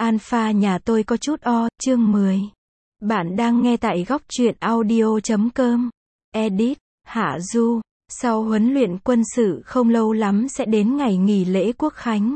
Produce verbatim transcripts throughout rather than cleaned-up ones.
Alpha nhà tôi có chút o, chương mười. Bạn đang nghe tại góc truyện audio chấm com. Edit, Hạ Du. Sau huấn luyện quân sự không lâu lắm sẽ đến ngày nghỉ lễ Quốc khánh.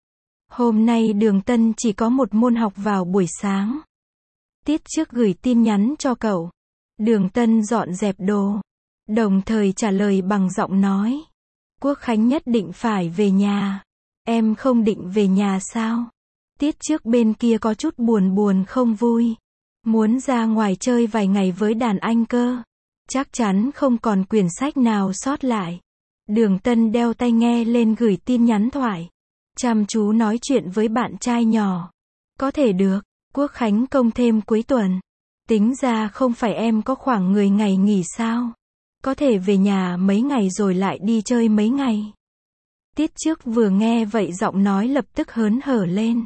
Hôm nay Đường Tân chỉ có một môn học vào buổi sáng. Tiết trước gửi tin nhắn cho cậu. Đường Tân dọn dẹp đồ, đồng thời trả lời bằng giọng nói. Quốc khánh nhất định phải về nhà. Em không định về nhà sao? Tiết trước bên kia có chút buồn buồn không vui. Muốn ra ngoài chơi vài ngày với đàn anh cơ. Chắc chắn không còn quyển sách nào sót lại. Đường Tân đeo tai nghe lên gửi tin nhắn thoại. Chăm chú nói chuyện với bạn trai nhỏ. Có thể được, Quốc khánh công thêm cuối tuần. Tính ra không phải em có khoảng mười ngày nghỉ sao? Có thể về nhà mấy ngày rồi lại đi chơi mấy ngày. Tiết trước vừa nghe vậy giọng nói lập tức hớn hở lên.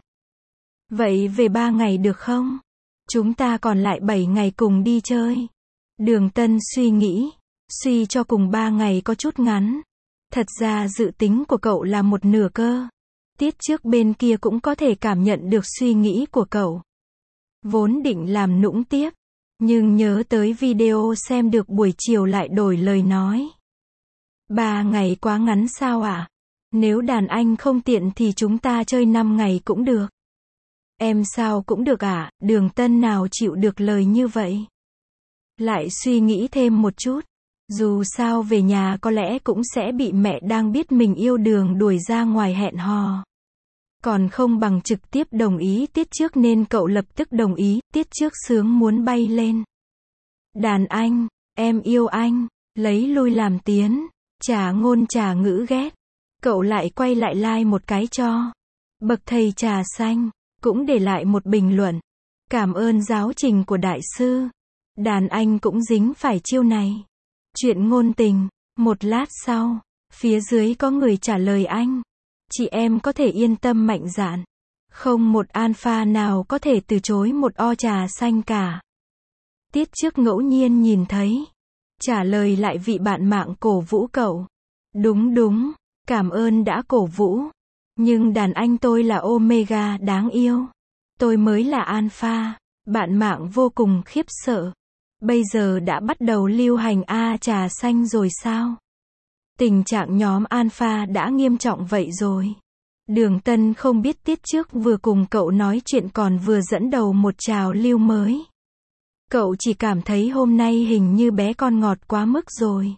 Vậy về ba ngày được không? Chúng ta còn lại bảy ngày cùng đi chơi. Đường Tân suy nghĩ, suy cho cùng ba ngày có chút ngắn. Thật ra dự tính của cậu là một nửa cơ. Tiết trước bên kia cũng có thể cảm nhận được suy nghĩ của cậu. Vốn định làm nũng tiếp, nhưng nhớ tới video xem được buổi chiều lại đổi lời nói. Ba ngày quá ngắn sao ạ? À? Nếu đàn anh không tiện thì chúng ta chơi năm ngày cũng được. Em sao cũng được ạ, à? Đường Tân nào chịu được lời như vậy. Lại suy nghĩ thêm một chút. Dù sao về nhà có lẽ cũng sẽ bị mẹ đang biết mình yêu Đường đuổi ra ngoài hẹn hò. Còn không bằng trực tiếp đồng ý tiết trước nên cậu lập tức đồng ý, tiết trước sướng muốn bay lên. Đàn anh, em yêu anh, lấy lui làm tiến, trà ngôn trà ngữ ghét. Cậu lại quay lại like một cái cho. Bậc thầy trà xanh, cũng để lại một bình luận. Cảm ơn giáo trình của đại sư. Đàn anh cũng dính phải chiêu này. Chuyện ngôn tình, một lát sau, phía dưới có người trả lời anh. Chị em có thể yên tâm mạnh dạn. Không một alpha nào có thể từ chối một o trà xanh cả. Tiết trước ngẫu nhiên nhìn thấy. Trả lời lại vị bạn mạng cổ vũ cậu. Đúng đúng, cảm ơn đã cổ vũ. Nhưng đàn anh tôi là Omega đáng yêu. Tôi mới là alpha. Bạn mạng vô cùng khiếp sợ. Bây giờ đã bắt đầu lưu hành A trà xanh rồi sao? Tình trạng nhóm alpha đã nghiêm trọng vậy rồi. Đường Tân không biết tiết trước vừa cùng cậu nói chuyện còn vừa dẫn đầu một trào lưu mới. Cậu chỉ cảm thấy hôm nay hình như bé con ngọt quá mức rồi.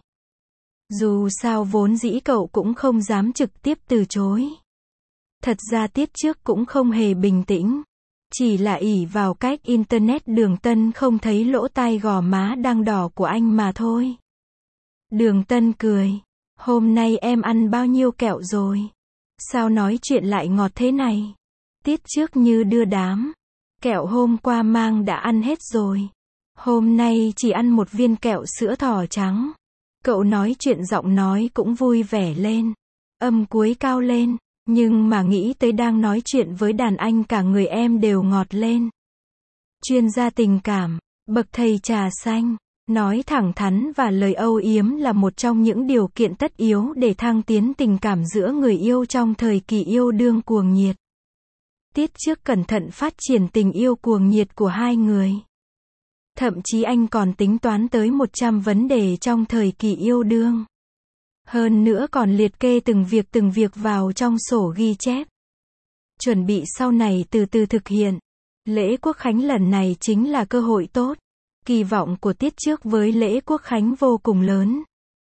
Dù sao vốn dĩ cậu cũng không dám trực tiếp từ chối. Thật ra tiết trước cũng không hề bình tĩnh. Chỉ là ỷ vào cách internet Đường Tân không thấy lỗ tai gò má đang đỏ của anh mà thôi. Đường Tân cười. Hôm nay em ăn bao nhiêu kẹo rồi? Sao nói chuyện lại ngọt thế này? Tiết trước như đưa đám. Kẹo hôm qua mang đã ăn hết rồi. Hôm nay chỉ ăn một viên kẹo sữa thỏ trắng. Cậu nói chuyện giọng nói cũng vui vẻ lên. Âm cuối cao lên. Nhưng mà nghĩ tới đang nói chuyện với đàn anh cả người em đều ngọt lên. Chuyên gia tình cảm, bậc thầy trà xanh, nói thẳng thắn và lời âu yếm là một trong những điều kiện tất yếu để thăng tiến tình cảm giữa người yêu trong thời kỳ yêu đương cuồng nhiệt. Tiết trước cẩn thận phát triển tình yêu cuồng nhiệt của hai người. Thậm chí anh còn tính toán tới một trăm vấn đề trong thời kỳ yêu đương. Hơn nữa còn liệt kê từng việc từng việc vào trong sổ ghi chép. Chuẩn bị sau này từ từ thực hiện. Lễ Quốc khánh lần này chính là cơ hội tốt. Kỳ vọng của tiết trước với lễ Quốc khánh vô cùng lớn.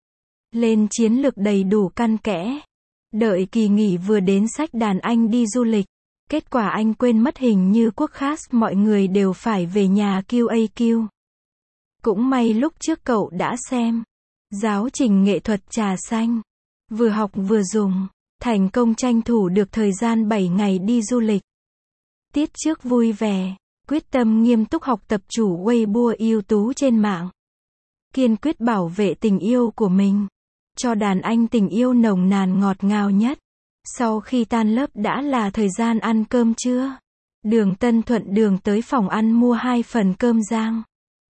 Lên chiến lược đầy đủ căn kẽ. Đợi kỳ nghỉ vừa đến xách đàn anh đi du lịch. Kết quả anh quên mất hình như Quốc khát mọi người đều phải về nhà quy a quy. Cũng may lúc trước cậu đã xem. Giáo trình nghệ thuật trà xanh. Vừa học vừa dùng. Thành công tranh thủ được thời gian bảy ngày đi du lịch. Tiết trước vui vẻ. Quyết tâm nghiêm túc học tập chủ Weibo ưu tú trên mạng. Kiên quyết bảo vệ tình yêu của mình. Cho đàn anh tình yêu nồng nàn ngọt ngào nhất. Sau khi tan lớp đã là thời gian ăn cơm trưa. Đường Tân thuận đường tới phòng ăn mua hai phần cơm rang.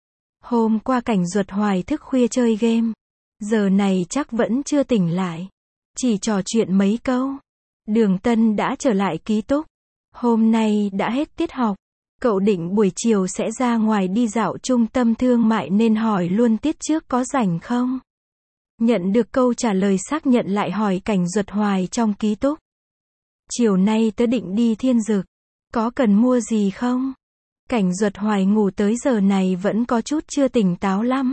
Hôm qua Cảnh Duật hoài thức khuya chơi game. Giờ này chắc vẫn chưa tỉnh lại. Chỉ trò chuyện mấy câu. Đường Tân đã trở lại ký túc. Hôm nay đã hết tiết học. Cậu định buổi chiều sẽ ra ngoài đi dạo trung tâm thương mại nên hỏi luôn tiết trước có rảnh không? Nhận được câu trả lời xác nhận lại hỏi Cảnh Duật Hoài trong ký túc. Chiều nay tớ định đi Thiên Dực. Có cần mua gì không? Cảnh Duật Hoài ngủ tới giờ này vẫn có chút chưa tỉnh táo lắm.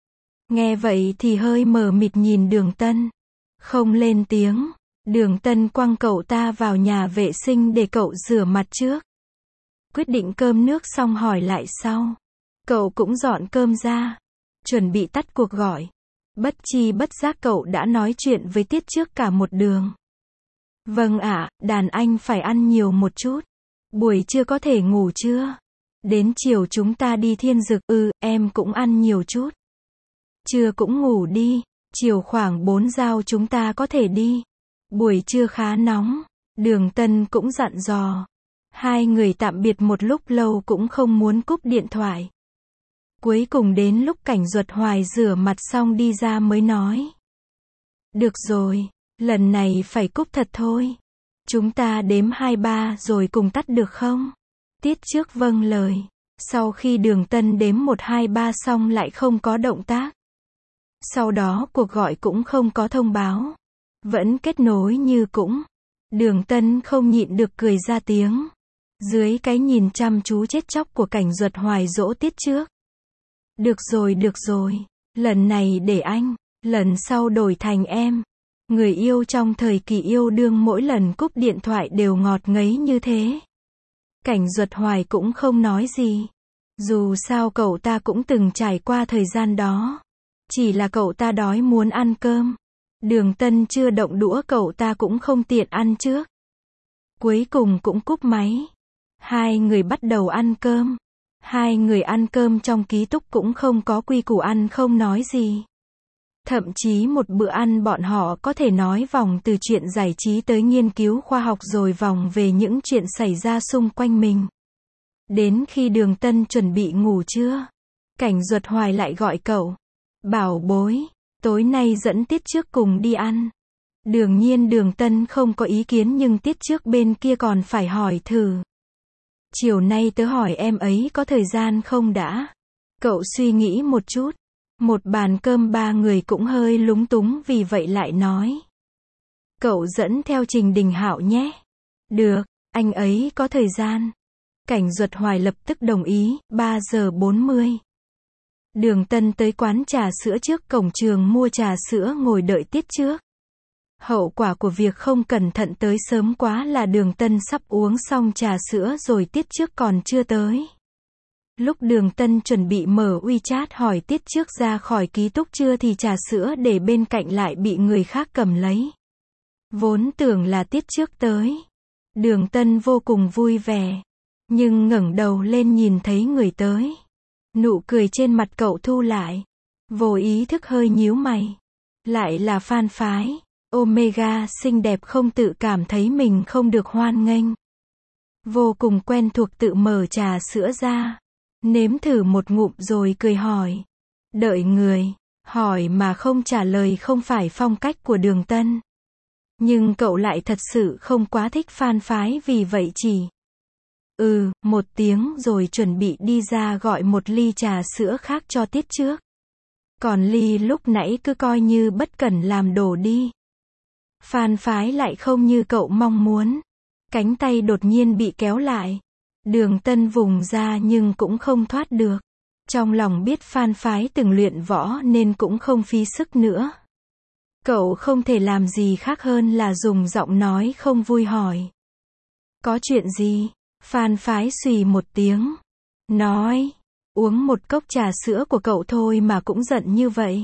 Nghe vậy thì hơi mờ mịt nhìn Đường Tân. Không lên tiếng. Đường Tân quăng cậu ta vào nhà vệ sinh để cậu rửa mặt trước. Quyết định cơm nước xong hỏi lại sau. Cậu cũng dọn cơm ra. Chuẩn bị tắt cuộc gọi. Bất chi bất giác cậu đã nói chuyện với tiết trước cả một đường. Vâng ạ, đàn anh phải ăn nhiều một chút. Buổi trưa có thể ngủ chưa? Đến chiều chúng ta đi Thiên Dực. Ừ, em cũng ăn nhiều chút. Trưa cũng ngủ đi. Chiều khoảng bốn giao chúng ta có thể đi. Buổi trưa khá nóng. Đường Tân cũng dặn dò. Hai người tạm biệt một lúc lâu cũng không muốn cúp điện thoại. Cuối cùng đến lúc Cảnh Duật Hoài rửa mặt xong đi ra mới nói. Được rồi, lần này phải cúp thật thôi. Chúng ta đếm hai ba rồi cùng tắt được không? Tiết trước vâng lời. Sau khi Đường Tân đếm một hai ba xong lại không có động tác. Sau đó cuộc gọi cũng không có thông báo. Vẫn kết nối như cũng. Đường Tân không nhịn được cười ra tiếng. Dưới cái nhìn chăm chú chết chóc của Cảnh Duật Hoài dỗ tiết trước. Được rồi được rồi. Lần này để anh. Lần sau đổi thành em. Người yêu trong thời kỳ yêu đương mỗi lần cúp điện thoại đều ngọt ngấy như thế. Cảnh Duật Hoài cũng không nói gì. Dù sao cậu ta cũng từng trải qua thời gian đó. Chỉ là cậu ta đói muốn ăn cơm. Đường Tân chưa động đũa cậu ta cũng không tiện ăn trước. Cuối cùng cũng cúp máy. Hai người bắt đầu ăn cơm. Hai người ăn cơm trong ký túc cũng không có quy củ ăn không nói gì. Thậm chí một bữa ăn bọn họ có thể nói vòng từ chuyện giải trí tới nghiên cứu khoa học rồi vòng về những chuyện xảy ra xung quanh mình. Đến khi Đường Tân chuẩn bị ngủ trưa, Cảnh Duật Hoài lại gọi cậu. Bảo bối, tối nay dẫn tiết trước cùng đi ăn. Đương nhiên Đường Tân không có ý kiến nhưng tiết trước bên kia còn phải hỏi thử. Chiều nay tớ hỏi em ấy có thời gian không đã. Cậu suy nghĩ một chút. Một bàn cơm ba người cũng hơi lúng túng vì vậy lại nói. Cậu dẫn theo Trình Đình Hạo nhé. Được, anh ấy có thời gian. Cảnh Duật Hoài lập tức đồng ý, ba giờ bốn mươi. Đường Tân tới quán trà sữa trước cổng trường mua trà sữa ngồi đợi tiết trước. Hậu quả của việc không cẩn thận tới sớm quá là Đường Tân sắp uống xong trà sữa rồi tiết trước còn chưa tới. Lúc Đường Tân chuẩn bị mở WeChat hỏi tiết trước ra khỏi ký túc chưa thì trà sữa để bên cạnh lại bị người khác cầm lấy. Vốn tưởng là tiết trước tới. Đường Tân vô cùng vui vẻ. Nhưng ngẩng đầu lên nhìn thấy người tới. Nụ cười trên mặt cậu thu lại. Vô ý thức hơi nhíu mày. Lại là Phan Phái. Omega xinh đẹp không tự cảm thấy mình không được hoan nghênh. Vô cùng quen thuộc tự mở trà sữa ra. Nếm thử một ngụm rồi cười hỏi. Đợi người. Hỏi mà không trả lời không phải phong cách của Đường Tân. Nhưng cậu lại thật sự không quá thích Phan Phái vì vậy chỉ. Ừ, một tiếng rồi chuẩn bị đi ra gọi một ly trà sữa khác cho tiết trước. Còn ly lúc nãy cứ coi như bất cẩn làm đổ đi. Phan Phái lại không như cậu mong muốn. Cánh tay đột nhiên bị kéo lại. Đường Tân vùng ra nhưng cũng không thoát được. Trong lòng biết Phan Phái từng luyện võ nên cũng không phí sức nữa. Cậu không thể làm gì khác hơn là dùng giọng nói không vui hỏi. Có chuyện gì? Phan Phái xùy một tiếng. Nói. Uống một cốc trà sữa của cậu thôi mà cũng giận như vậy.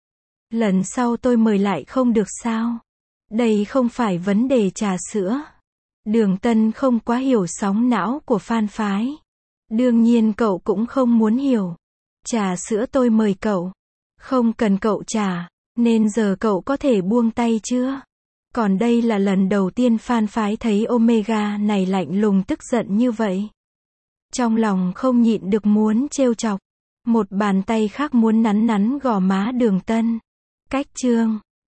Lần sau tôi mời lại không được sao? Đây không phải vấn đề trà sữa. Đường Tân không quá hiểu sóng não của Phan Phái. Đương nhiên cậu cũng không muốn hiểu. Trà sữa tôi mời cậu. Không cần cậu trả. Nên giờ cậu có thể buông tay chưa? Còn đây là lần đầu tiên Phan Phái thấy Omega này lạnh lùng tức giận như vậy. Trong lòng không nhịn được muốn trêu chọc. Một bàn tay khác muốn nắn nắn gò má Đường Tân. Cách chương